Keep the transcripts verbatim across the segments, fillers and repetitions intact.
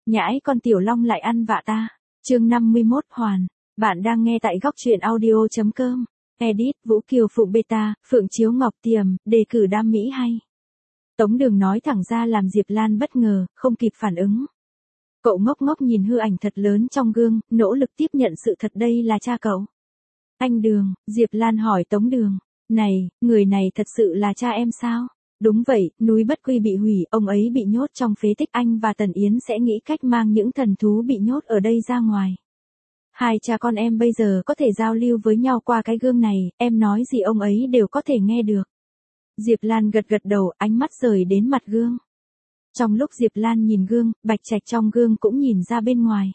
Nhãi con tiểu long lại ăn vạ ta. Chương năm mươi mốt Hoàn. Bạn đang nghe tại góc truyện audio chấm com. Edit Vũ Kiều Phụng Beta, Phượng Chiếu Ngọc Tiềm, đề cử đam mỹ hay. Tống Đường nói thẳng ra làm Diệp Lan bất ngờ, không kịp phản ứng. Cậu ngốc ngốc nhìn hư ảnh thật lớn trong gương, nỗ lực tiếp nhận sự thật đây là cha cậu. Anh Đường, Diệp Lan hỏi Tống Đường. Này, người này thật sự là cha em sao? Đúng vậy, núi Bất Quy bị hủy, ông ấy bị nhốt trong phế tích, anh và Tần Yến sẽ nghĩ cách mang những thần thú bị nhốt ở đây ra ngoài. Hai cha con em bây giờ có thể giao lưu với nhau qua cái gương này, em nói gì ông ấy đều có thể nghe được. Diệp Lan gật gật đầu, ánh mắt rời đến mặt gương. Trong lúc Diệp Lan nhìn gương, Bạch Trạch trong gương cũng nhìn ra bên ngoài.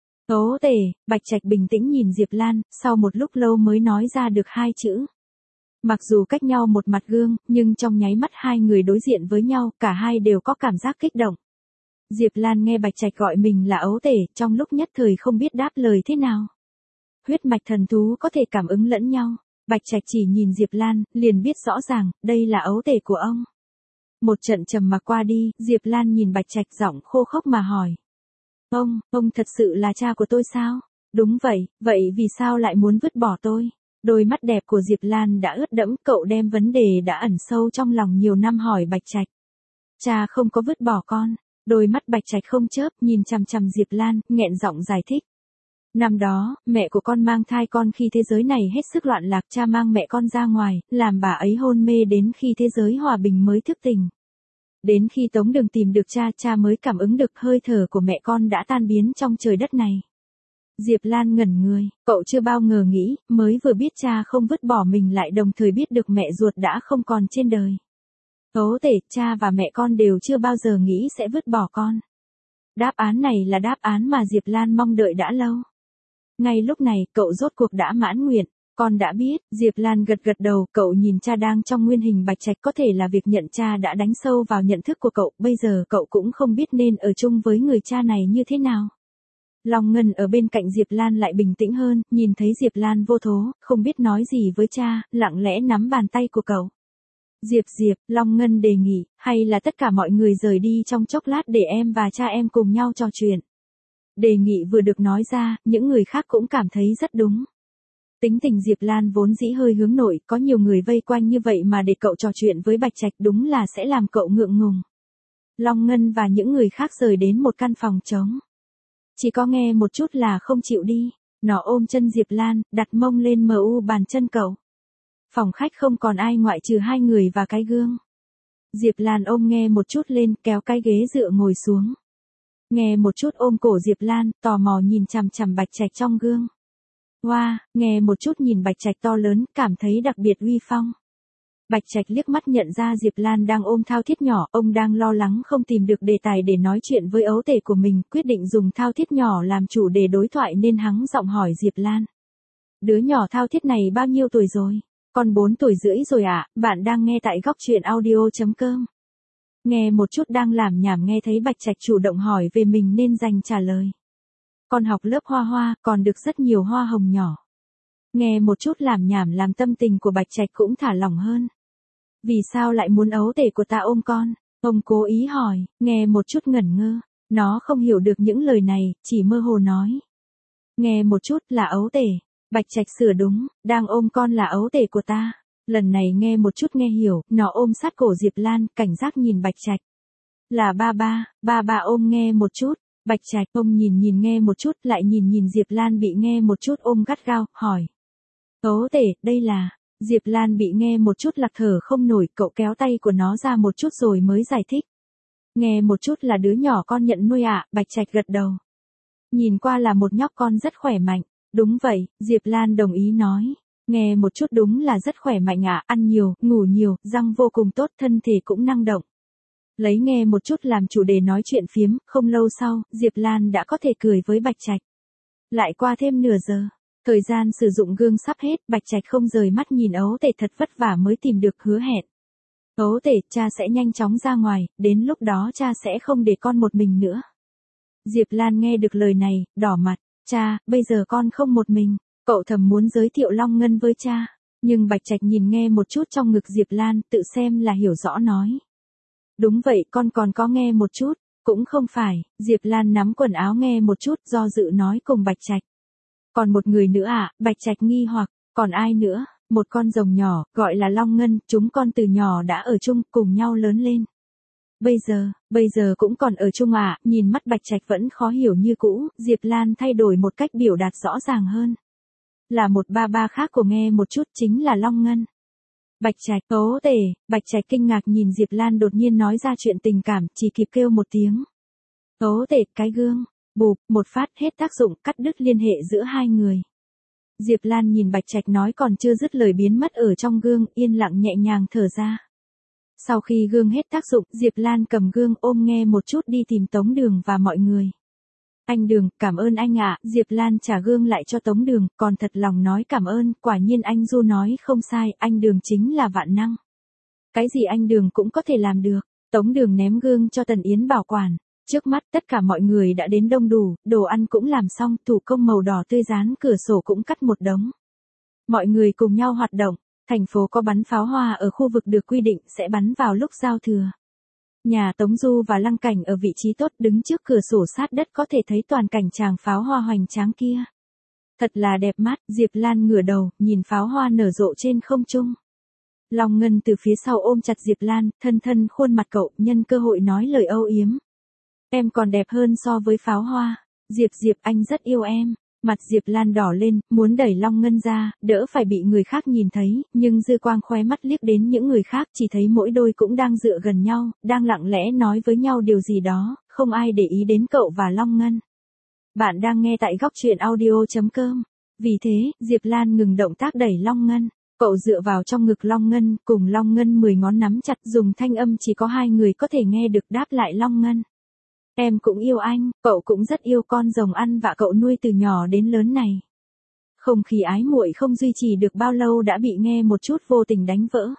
Tố tể, Bạch Trạch bình tĩnh nhìn Diệp Lan, sau một lúc lâu mới nói ra được hai chữ. Mặc dù cách nhau một mặt gương, nhưng trong nháy mắt hai người đối diện với nhau, cả hai đều có cảm giác kích động. Diệp Lan nghe Bạch Trạch gọi mình là ấu tể, trong lúc nhất thời không biết đáp lời thế nào. Huyết mạch thần thú có thể cảm ứng lẫn nhau. Bạch Trạch chỉ nhìn Diệp Lan, liền biết rõ ràng, đây là ấu tể của ông. Một trận trầm mặc qua đi, Diệp Lan nhìn Bạch Trạch giọng khô khốc mà hỏi. Ông, ông thật sự là cha của tôi sao? Đúng vậy, vậy vì sao lại muốn vứt bỏ tôi? Đôi mắt đẹp của Diệp Lan đã ướt đẫm, cậu đem vấn đề đã ẩn sâu trong lòng nhiều năm hỏi Bạch Trạch. Cha không có vứt bỏ con. Đôi mắt Bạch Trạch không chớp, nhìn chằm chằm Diệp Lan, nghẹn giọng giải thích. Năm đó, mẹ của con mang thai con khi thế giới này hết sức loạn lạc, cha mang mẹ con ra ngoài, làm bà ấy hôn mê đến khi thế giới hòa bình mới thức tỉnh. Đến khi Tống Đường tìm được cha, cha mới cảm ứng được hơi thở của mẹ con đã tan biến trong trời đất này. Diệp Lan ngẩn người, cậu chưa bao ngờ nghĩ, mới vừa biết cha không vứt bỏ mình lại đồng thời biết được mẹ ruột đã không còn trên đời. Tố tể, cha và mẹ con đều chưa bao giờ nghĩ sẽ vứt bỏ con. Đáp án này là đáp án mà Diệp Lan mong đợi đã lâu. Ngay lúc này, cậu rốt cuộc đã mãn nguyện. Con đã biết, Diệp Lan gật gật đầu, cậu nhìn cha đang trong nguyên hình Bạch Trạch, có thể là việc nhận cha đã đánh sâu vào nhận thức của cậu, bây giờ cậu cũng không biết nên ở chung với người cha này như thế nào. Long Ngân ở bên cạnh Diệp Lan lại bình tĩnh hơn, nhìn thấy Diệp Lan vô thố, không biết nói gì với cha, lặng lẽ nắm bàn tay của cậu. Diệp Diệp, Long Ngân đề nghị, hay là tất cả mọi người rời đi trong chốc lát để em và cha em cùng nhau trò chuyện. Đề nghị vừa được nói ra, những người khác cũng cảm thấy rất đúng. Tính tình Diệp Lan vốn dĩ hơi hướng nội, có nhiều người vây quanh như vậy mà để cậu trò chuyện với Bạch Trạch đúng là sẽ làm cậu ngượng ngùng. Long Ngân và những người khác rời đến một căn phòng trống. Chỉ có nghe một chút là không chịu đi. Nó ôm chân Diệp Lan, đặt mông lên mờ u bàn chân cậu. Phòng khách không còn ai ngoại trừ hai người và cái gương. Diệp Lan ôm nghe một chút lên, kéo cái ghế dựa ngồi xuống. Nghe một chút ôm cổ Diệp Lan, tò mò nhìn chằm chằm Bạch Trạch trong gương. Wow, nghe một chút nhìn Bạch Trạch to lớn, cảm thấy đặc biệt uy phong. Bạch Trạch liếc mắt nhận ra Diệp Lan đang ôm thao thiết nhỏ, ông đang lo lắng không tìm được đề tài để nói chuyện với ấu tể của mình, quyết định dùng thao thiết nhỏ làm chủ đề đối thoại nên hắng giọng hỏi Diệp Lan. Đứa nhỏ thao thiết này bao nhiêu tuổi rồi? Con bốn tuổi rưỡi rồi ạ, à? Bạn đang nghe tại góc truyện audio chấm com. Nghe một chút đang làm nhảm nghe thấy Bạch Trạch chủ động hỏi về mình nên dành trả lời. Con học lớp hoa hoa, còn được rất nhiều hoa hồng nhỏ. Nghe một chút làm nhảm làm tâm tình của Bạch Trạch cũng thả lỏng hơn. Vì sao lại muốn ấu tể của ta ôm con? Ông cố ý hỏi, nghe một chút ngẩn ngơ. Nó không hiểu được những lời này, chỉ mơ hồ nói. Nghe một chút là ấu tể. Bạch Trạch sửa đúng, đang ôm con là ấu tể của ta. Lần này nghe một chút nghe hiểu, nó ôm sát cổ Diệp Lan, cảnh giác nhìn Bạch Trạch. Là ba ba, ba ba ôm nghe một chút. Bạch Trạch, ông nhìn nhìn nghe một chút, lại nhìn nhìn Diệp Lan bị nghe một chút ôm gắt gao, hỏi. Ấu tể, đây là. Diệp Lan bị nghe một chút lạc thở không nổi, cậu kéo tay của nó ra một chút rồi mới giải thích. Nghe một chút là đứa nhỏ con nhận nuôi ạ, à? Bạch Trạch gật đầu. Nhìn qua là một nhóc con rất khỏe mạnh. Đúng vậy, Diệp Lan đồng ý nói. Nghe một chút đúng là rất khỏe mạnh ạ, à? Ăn nhiều, ngủ nhiều, răng vô cùng tốt, thân thể cũng năng động. Lấy nghe một chút làm chủ đề nói chuyện phiếm, không lâu sau, Diệp Lan đã có thể cười với Bạch Trạch. Lại qua thêm nửa giờ. Thời gian sử dụng gương sắp hết, Bạch Trạch không rời mắt nhìn ấu tể thật vất vả mới tìm được hứa hẹn. Ấu tể, cha sẽ nhanh chóng ra ngoài, đến lúc đó cha sẽ không để con một mình nữa. Diệp Lan nghe được lời này, đỏ mặt. Cha, bây giờ con không một mình. Cậu thầm muốn giới thiệu Long Ngân với cha. Nhưng Bạch Trạch nhìn nghe một chút trong ngực Diệp Lan, tự xem là hiểu rõ nói. Đúng vậy, con còn có nghe một chút. Cũng không phải, Diệp Lan nắm quần áo nghe một chút do dự nói cùng Bạch Trạch. Còn một người nữa à, Bạch Trạch nghi hoặc, còn ai nữa, một con rồng nhỏ, gọi là Long Ngân, chúng con từ nhỏ đã ở chung, cùng nhau lớn lên. Bây giờ, bây giờ cũng còn ở chung à, nhìn mắt Bạch Trạch vẫn khó hiểu như cũ, Diệp Lan thay đổi một cách biểu đạt rõ ràng hơn. Là một ba ba khác của nghe một chút chính là Long Ngân. Bạch Trạch, tố tể, Bạch Trạch kinh ngạc nhìn Diệp Lan đột nhiên nói ra chuyện tình cảm, chỉ kịp kêu một tiếng. Tố tể, cái gương, bụp, một phát hết tác dụng, cắt đứt liên hệ giữa hai người. Diệp Lan nhìn Bạch Trạch nói còn chưa dứt lời biến mất ở trong gương, yên lặng nhẹ nhàng thở ra. Sau khi gương hết tác dụng, Diệp Lan cầm gương ôm nghe một chút đi tìm Tống Đường và mọi người. Anh Đường, cảm ơn anh ạ, Diệp Lan trả gương lại cho Tống Đường, còn thật lòng nói cảm ơn, quả nhiên anh Du nói không sai, anh Đường chính là vạn năng. Cái gì anh Đường cũng có thể làm được, Tống Đường ném gương cho Tần Yến bảo quản. Trước mắt tất cả mọi người đã đến đông đủ, đồ ăn cũng làm xong, thủ công màu đỏ tươi dán cửa sổ cũng cắt một đống. Mọi người cùng nhau hoạt động, thành phố có bắn pháo hoa ở khu vực được quy định sẽ bắn vào lúc giao thừa. Nhà Tống Du và Lăng Cảnh ở vị trí tốt đứng trước cửa sổ sát đất có thể thấy toàn cảnh tràng pháo hoa hoành tráng kia. Thật là đẹp mắt, Diệp Lan ngửa đầu, nhìn pháo hoa nở rộ trên không trung. Long Ngân từ phía sau ôm chặt Diệp Lan, thân thân khuôn mặt cậu, nhân cơ hội nói lời âu yếm. Em còn đẹp hơn so với pháo hoa. Diệp Diệp anh rất yêu em. Mặt Diệp Lan đỏ lên, muốn đẩy Long Ngân ra, đỡ phải bị người khác nhìn thấy, nhưng dư quang khóe mắt liếc đến những người khác chỉ thấy mỗi đôi cũng đang dựa gần nhau, đang lặng lẽ nói với nhau điều gì đó, không ai để ý đến cậu và Long Ngân. Bạn đang nghe tại góc truyện audio chấm com. Vì thế, Diệp Lan ngừng động tác đẩy Long Ngân. Cậu dựa vào trong ngực Long Ngân, cùng Long Ngân mười ngón nắm chặt dùng thanh âm chỉ có hai người có thể nghe được đáp lại Long Ngân. Em cũng yêu anh, cậu cũng rất yêu con rồng ăn vạ cậu nuôi từ nhỏ đến lớn này. Không khí ái muội không duy trì được bao lâu đã bị nghe một chút vô tình đánh vỡ.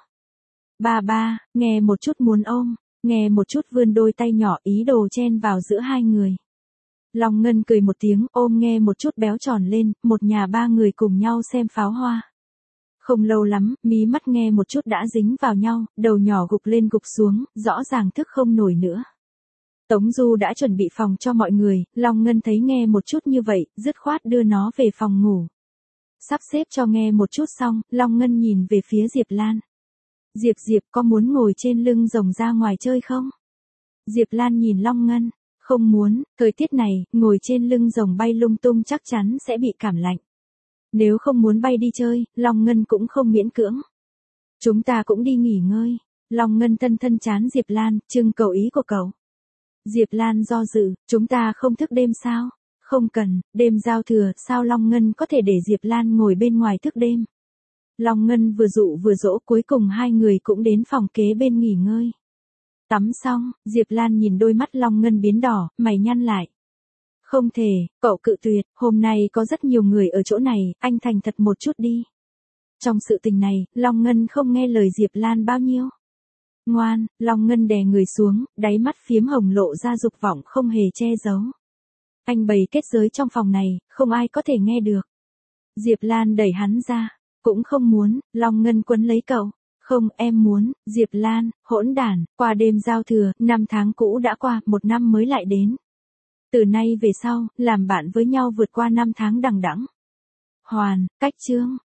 Ba ba, nghe một chút muốn ôm, nghe một chút vươn đôi tay nhỏ ý đồ chen vào giữa hai người. Long Ngân cười một tiếng ôm nghe một chút béo tròn lên, một nhà ba người cùng nhau xem pháo hoa. Không lâu lắm, mí mắt nghe một chút đã dính vào nhau, đầu nhỏ gục lên gục xuống, rõ ràng thức không nổi nữa. Tống Du đã chuẩn bị phòng cho mọi người, Long Ngân thấy nghe một chút như vậy, dứt khoát đưa nó về phòng ngủ. Sắp xếp cho nghe một chút xong, Long Ngân nhìn về phía Diệp Lan. Diệp Diệp có muốn ngồi trên lưng rồng ra ngoài chơi không? Diệp Lan nhìn Long Ngân, không muốn, thời tiết này, ngồi trên lưng rồng bay lung tung chắc chắn sẽ bị cảm lạnh. Nếu không muốn bay đi chơi, Long Ngân cũng không miễn cưỡng. Chúng ta cũng đi nghỉ ngơi. Long Ngân thân thân chán Diệp Lan, trưng cầu ý của cậu. Diệp Lan do dự, chúng ta không thức đêm sao? Không cần, đêm giao thừa, sao Long Ngân có thể để Diệp Lan ngồi bên ngoài thức đêm? Long Ngân vừa dụ vừa dỗ, cuối cùng hai người cũng đến phòng kế bên nghỉ ngơi. Tắm xong, Diệp Lan nhìn đôi mắt Long Ngân biến đỏ, mày nhăn lại. Không thể, cậu cự tuyệt, hôm nay có rất nhiều người ở chỗ này, anh thành thật một chút đi. Trong sự tình này, Long Ngân không nghe lời Diệp Lan bao nhiêu. Ngoan, Long Ngân đè người xuống, đáy mắt phiếm hồng lộ ra dục vọng không hề che giấu. Anh bày kết giới trong phòng này, không ai có thể nghe được. Diệp Lan đẩy hắn ra, cũng không muốn, Long Ngân quấn lấy cậu. Không, em muốn, Diệp Lan, hỗn đản, qua đêm giao thừa, năm tháng cũ đã qua, một năm mới lại đến. Từ nay về sau, làm bạn với nhau vượt qua năm tháng đằng đẵng. Hoàn, cách chương.